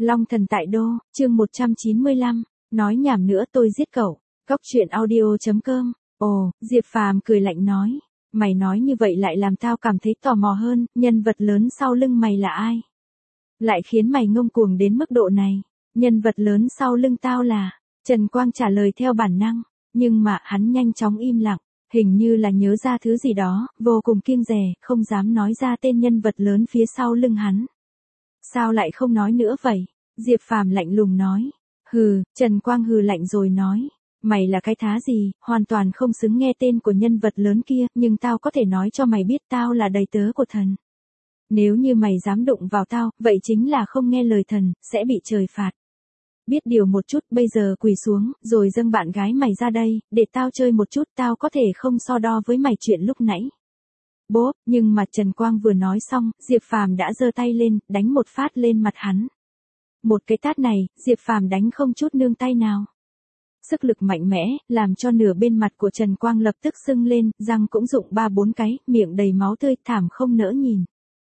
Long thần tại đô, chương 195, nói nhảm nữa tôi giết cậu. Cóc truyện audio.com. Ồ, Diệp Phàm cười lạnh nói. Mày nói như vậy lại làm tao cảm thấy tò mò hơn, nhân vật lớn sau lưng mày là ai? Lại khiến mày ngông cuồng đến mức độ này. Nhân vật lớn sau lưng tao là... Trần Quang trả lời theo bản năng, nhưng mà hắn nhanh chóng im lặng, hình như là nhớ ra thứ gì đó, vô cùng kiêng dè, không dám nói ra tên nhân vật lớn phía sau lưng hắn. Sao lại không nói nữa vậy? Diệp Phàm lạnh lùng nói. Hừ, Trần Quang hừ lạnh rồi nói. Mày là cái thá gì, hoàn toàn không xứng nghe tên của nhân vật lớn kia, nhưng tao có thể nói cho mày biết tao là đầy tớ của thần. Nếu như mày dám đụng vào tao, vậy chính là không nghe lời thần, sẽ bị trời phạt. Biết điều một chút, bây giờ quỳ xuống, rồi dâng bạn gái mày ra đây, để tao chơi một chút, tao có thể không so đo với mày chuyện lúc nãy. Bốp, nhưng mà Trần Quang vừa nói xong, Diệp Phàm đã giơ tay lên, đánh một phát lên mặt hắn. Một cái tát này, Diệp Phàm đánh không chút nương tay nào. Sức lực mạnh mẽ, làm cho nửa bên mặt của Trần Quang lập tức sưng lên, răng cũng rụng 3-4 cái, miệng đầy máu tươi, thảm không nỡ nhìn.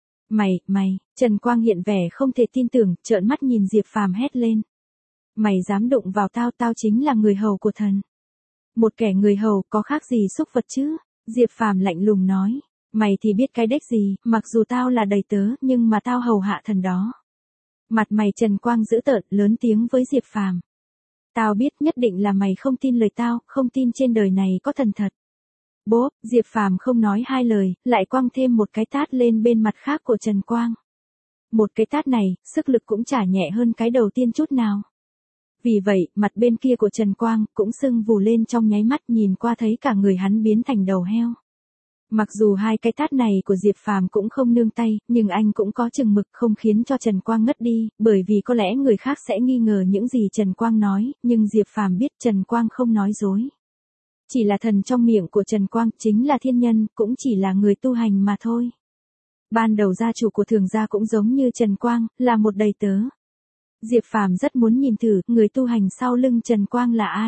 Mày, Trần Quang hiện vẻ không thể tin tưởng, trợn mắt nhìn Diệp Phàm hét lên. Mày dám đụng vào tao, tao chính là người hầu của thần. Một kẻ người hầu có khác gì súc vật chứ? Diệp Phàm lạnh lùng nói. Mày thì biết cái đếch gì, mặc dù tao là đầy tớ, nhưng mà tao hầu hạ thần đó. Mặt mày Trần Quang dữ tợn, lớn tiếng với Diệp Phàm. Tao biết nhất định là mày không tin lời tao, không tin trên đời này có thần thật. Bốp, Diệp Phàm không nói hai lời, lại quăng thêm một cái tát lên bên mặt khác của Trần Quang. Một cái tát này, sức lực cũng chả nhẹ hơn cái đầu tiên chút nào. Vì vậy, mặt bên kia của Trần Quang cũng sưng vù lên trong nháy mắt, nhìn qua thấy cả người hắn biến thành đầu heo. Mặc dù hai cái tát này của Diệp Phàm cũng không nương tay, nhưng anh cũng có chừng mực không khiến cho Trần Quang ngất đi, bởi vì có lẽ người khác sẽ nghi ngờ những gì Trần Quang nói, nhưng Diệp Phàm biết Trần Quang không nói dối. Chỉ là thần trong miệng của Trần Quang, chính là thiên nhân, cũng chỉ là người tu hành mà thôi. Ban đầu gia chủ của Thường gia cũng giống như Trần Quang, là một đầy tớ. Diệp Phàm rất muốn nhìn thử, người tu hành sau lưng Trần Quang là ai.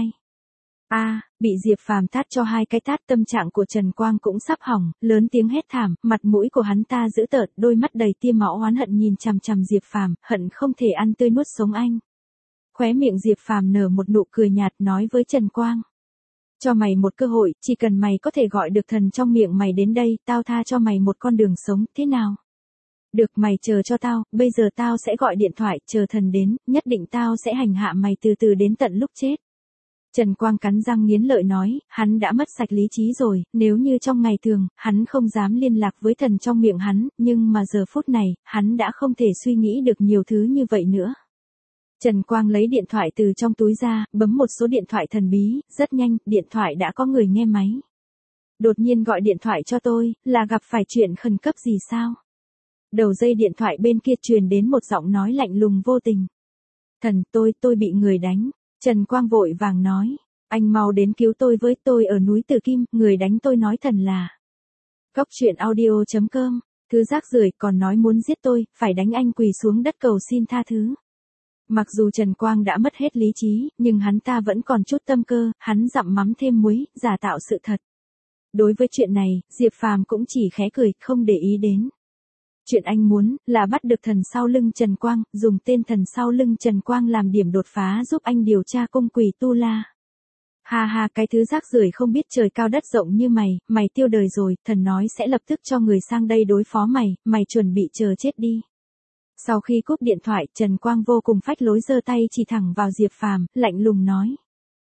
Bị Diệp Phàm tát cho hai cái tát, tâm trạng của Trần Quang cũng sắp hỏng, lớn tiếng hét thảm, mặt mũi của hắn ta dữ tợn, đôi mắt đầy tia máu oán hận nhìn chằm chằm Diệp Phàm, hận không thể ăn tươi nuốt sống anh. Khóe miệng Diệp Phàm nở một nụ cười nhạt, nói với Trần Quang. Cho mày một cơ hội, chỉ cần mày có thể gọi được thần trong miệng mày đến đây, tao tha cho mày một con đường sống, thế nào? Được, mày chờ cho tao, bây giờ tao sẽ gọi điện thoại, chờ thần đến, nhất định tao sẽ hành hạ mày từ từ đến tận lúc chết. Trần Quang cắn răng nghiến lợi nói, hắn đã mất sạch lý trí rồi, nếu như trong ngày thường, hắn không dám liên lạc với thần trong miệng hắn, nhưng mà giờ phút này, hắn đã không thể suy nghĩ được nhiều thứ như vậy nữa. Trần Quang lấy điện thoại từ trong túi ra, bấm một số điện thoại thần bí, rất nhanh, điện thoại đã có người nghe máy. Đột nhiên gọi điện thoại cho tôi, là gặp phải chuyện khẩn cấp gì sao? Đầu dây điện thoại bên kia truyền đến một giọng nói lạnh lùng vô tình. Thần, tôi bị người đánh. Trần Quang vội vàng nói, anh mau đến cứu tôi tôi ở núi Tử Kim, người đánh tôi nói thần là. Cóc truyện audio.com, thứ rác rưởi còn nói muốn giết tôi, phải đánh anh quỳ xuống đất cầu xin tha thứ. Mặc dù Trần Quang đã mất hết lý trí, nhưng hắn ta vẫn còn chút tâm cơ, hắn dặm mắm thêm muối, giả tạo sự thật. Đối với chuyện này, Diệp Phàm cũng chỉ khẽ cười, không để ý đến. Chuyện anh muốn, là bắt được thần sau lưng Trần Quang, dùng tên thần sau lưng Trần Quang làm điểm đột phá giúp anh điều tra cung quỷ Tu La. Ha, cái thứ rác rưởi không biết trời cao đất rộng như mày tiêu đời rồi, thần nói sẽ lập tức cho người sang đây đối phó mày chuẩn bị chờ chết đi. Sau khi cúp điện thoại, Trần Quang vô cùng phách lối giơ tay chỉ thẳng vào Diệp Phàm, lạnh lùng nói.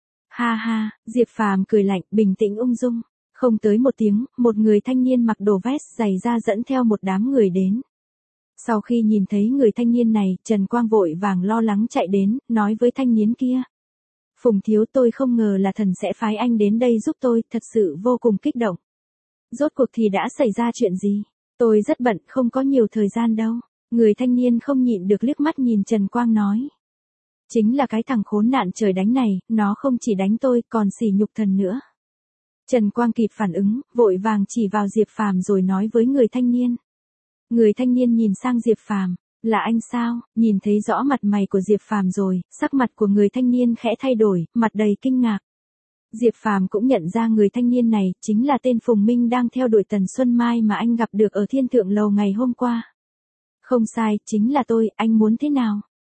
Ha, Diệp Phàm cười lạnh, bình tĩnh ung dung. Không tới một tiếng, một người thanh niên mặc đồ vest dày da dẫn theo một đám người đến. Sau khi nhìn thấy người thanh niên này, Trần Quang vội vàng lo lắng chạy đến, nói với thanh niên kia. Phùng thiếu, tôi không ngờ là thần sẽ phái anh đến đây giúp tôi, thật sự vô cùng kích động. Rốt cuộc thì đã xảy ra chuyện gì? Tôi rất bận, không có nhiều thời gian đâu. Người thanh niên không nhịn được liếc mắt nhìn Trần Quang nói. Chính là cái thằng khốn nạn trời đánh này, nó không chỉ đánh tôi, còn sỉ nhục thần nữa. Trần Quang kịp phản ứng, vội vàng chỉ vào Diệp Phàm rồi nói với người thanh niên. Người thanh niên nhìn sang Diệp Phàm, là anh sao? Nhìn thấy rõ mặt mày của Diệp Phàm rồi, sắc mặt của người thanh niên khẽ thay đổi, mặt đầy kinh ngạc. Diệp Phàm cũng nhận ra người thanh niên này chính là tên Phùng Minh đang theo đuổi Tần Xuân Mai mà anh gặp được ở Thiên Thượng Lầu ngày hôm qua. Không sai, chính là tôi, anh muốn thế nào?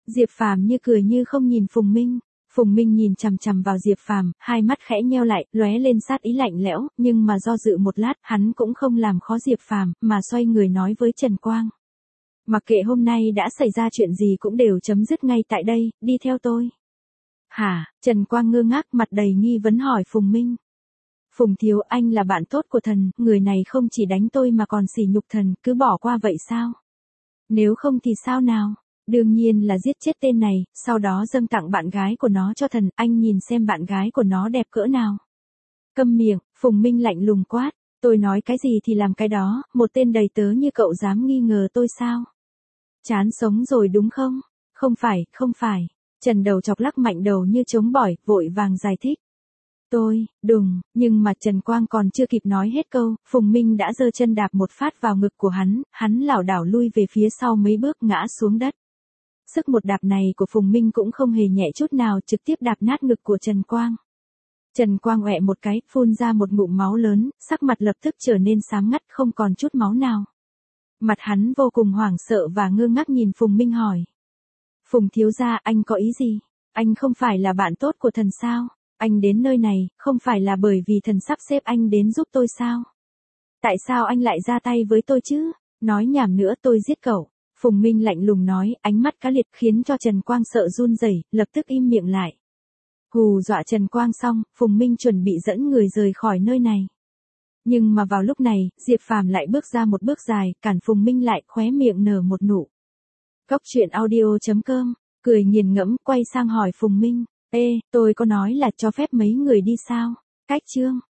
Diệp Phàm như cười như không nhìn Phùng Minh. Phùng Minh nhìn chằm chằm vào Diệp Phàm, hai mắt khẽ nheo lại, lóe lên sát ý lạnh lẽo, nhưng mà do dự một lát, hắn cũng không làm khó Diệp Phàm, mà xoay người nói với Trần Quang. Mặc kệ hôm nay đã xảy ra chuyện gì cũng đều chấm dứt ngay tại đây, đi theo tôi. Hả? Trần Quang ngơ ngác, mặt đầy nghi vấn hỏi Phùng Minh. Phùng thiếu, anh là bạn tốt của thần, người này không chỉ đánh tôi mà còn sỉ nhục thần, cứ bỏ qua vậy sao? Nếu không thì sao nào? Đương nhiên là giết chết tên này, sau đó dâng tặng bạn gái của nó cho thần, anh nhìn xem bạn gái của nó đẹp cỡ nào. Câm miệng, Phùng Minh lạnh lùng quát, tôi nói cái gì thì làm cái đó, một tên đầy tớ như cậu dám nghi ngờ tôi sao? Chán sống rồi đúng không? Không phải. Trần Đầu Chọc lắc mạnh đầu như trống bỏi, vội vàng giải thích. Đùng, nhưng mà Trần Quang còn chưa kịp nói hết câu, Phùng Minh đã giơ chân đạp một phát vào ngực của hắn lảo đảo lui về phía sau mấy bước ngã xuống đất. Sức một đạp này của Phùng Minh cũng không hề nhẹ chút nào, trực tiếp đạp nát ngực của Trần Quang. Trần Quang ọe một cái, phun ra một ngụm máu lớn, sắc mặt lập tức trở nên xám ngắt, không còn chút máu nào. Mặt hắn vô cùng hoảng sợ và ngơ ngác nhìn Phùng Minh hỏi. Phùng thiếu gia, anh có ý gì? Anh không phải là bạn tốt của thần sao? Anh đến nơi này, không phải là bởi vì thần sắp xếp anh đến giúp tôi sao? Tại sao anh lại ra tay với tôi chứ? Nói nhảm nữa, tôi giết cậu. Phùng Minh lạnh lùng nói, ánh mắt cá liệt khiến cho Trần Quang sợ run rẩy, lập tức im miệng lại. Hù dọa Trần Quang xong, Phùng Minh chuẩn bị dẫn người rời khỏi nơi này. Nhưng mà vào lúc này, Diệp Phàm lại bước ra một bước dài, cản Phùng Minh lại, khóe miệng nở một nụ. Góc truyện audio.com, cười nghiền ngẫm, quay sang hỏi Phùng Minh, tôi có nói là cho phép mấy người đi sao? Cách chương.